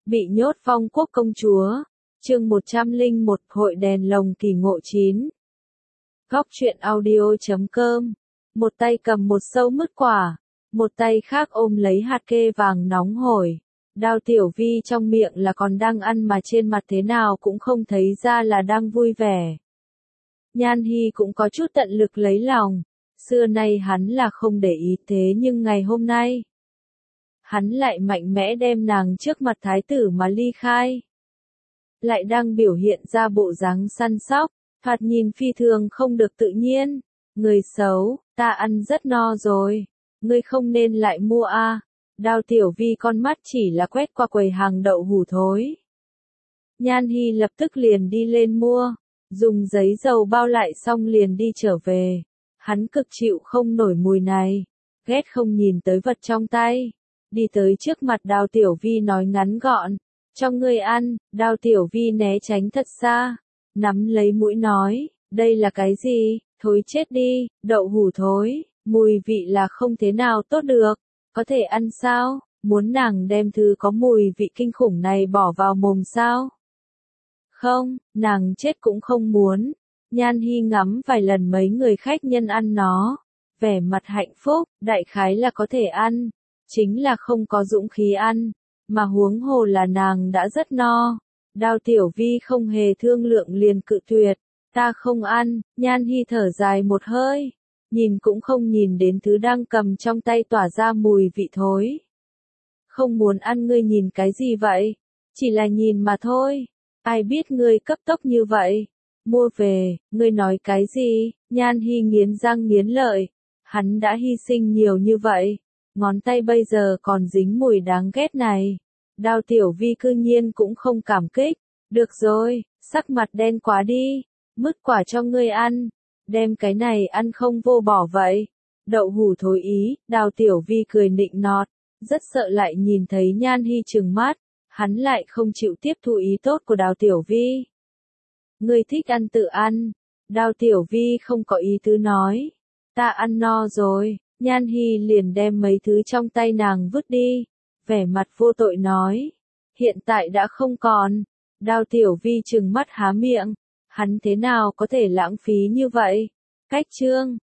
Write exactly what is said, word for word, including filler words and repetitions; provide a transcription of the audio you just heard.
Bị nhốt Phong Quốc công chúa. Chương một trăm lẻ một Hội đèn lồng kỳ ngộ chín. Góc truyện audio chấm com. Một tay cầm một sâu mứt quả, một tay khác ôm lấy hạt kê vàng nóng hổi. Đao Tiểu Vi trong miệng là còn đang ăn mà trên mặt thế nào cũng không thấy ra là đang vui vẻ. Nhan Hi cũng có chút tận lực lấy lòng. Xưa nay hắn là không để ý thế nhưng ngày hôm nay, hắn lại mạnh mẽ đem nàng trước mặt thái tử mà ly khai. Lại đang biểu hiện ra bộ dáng săn sóc, thoạt nhìn phi thường không được tự nhiên. Người xấu, ta ăn rất no rồi, ngươi không nên lại mua a. À. Đao Tiểu Vi con mắt chỉ là quét qua quầy hàng đậu hủ thối. Nhan Hi lập tức liền đi lên mua, dùng giấy dầu bao lại xong liền đi trở về. Hắn cực chịu không nổi mùi này, ghét không nhìn tới vật trong tay. Đi tới trước mặt Đao Tiểu Vi nói ngắn gọn, cho ngươi ăn. Đao Tiểu Vi né tránh thật xa, nắm lấy mũi nói, đây là cái gì, thối chết đi, đậu hủ thối, mùi vị là không thế nào tốt được, có thể ăn sao, muốn nàng đem thứ có mùi vị kinh khủng này bỏ vào mồm sao? Không, nàng chết cũng không muốn. Nhan Hi ngắm vài lần mấy người khách nhân ăn nó, vẻ mặt hạnh phúc, đại khái là có thể ăn, chính là không có dũng khí ăn, mà huống hồ là nàng đã rất no. Đao Tiểu Vi không hề thương lượng liền cự tuyệt, ta không ăn. Nhan Hi thở dài một hơi, nhìn cũng không nhìn đến thứ đang cầm trong tay tỏa ra mùi vị thối. Không muốn ăn ngươi nhìn cái gì vậy? Chỉ là nhìn mà thôi, ai biết ngươi cấp tốc như vậy. Mua về, ngươi nói cái gì? Nhan Hi nghiến răng nghiến lợi, hắn đã hy sinh nhiều như vậy, ngón tay bây giờ còn dính mùi đáng ghét này. Đao Tiểu Vi cư nhiên cũng không cảm kích. Được rồi, sắc mặt đen quá đi, mứt quả cho ngươi ăn, đem cái này ăn không vô bỏ vậy. Đậu hủ thối ý. Đao Tiểu Vi cười nịnh nọt, rất sợ lại nhìn thấy Nhan Hi trừng mắt, hắn lại không chịu tiếp thu ý tốt của Đao Tiểu Vi. Ngươi thích ăn tự ăn. Đao Tiểu Vi không có ý tứ nói, ta ăn no rồi. Nhan Hi liền đem mấy thứ trong tay nàng vứt đi, vẻ mặt vô tội nói, hiện tại đã không còn. Đao Tiểu Vi trừng mắt há miệng, hắn thế nào có thể lãng phí như vậy? Cách chương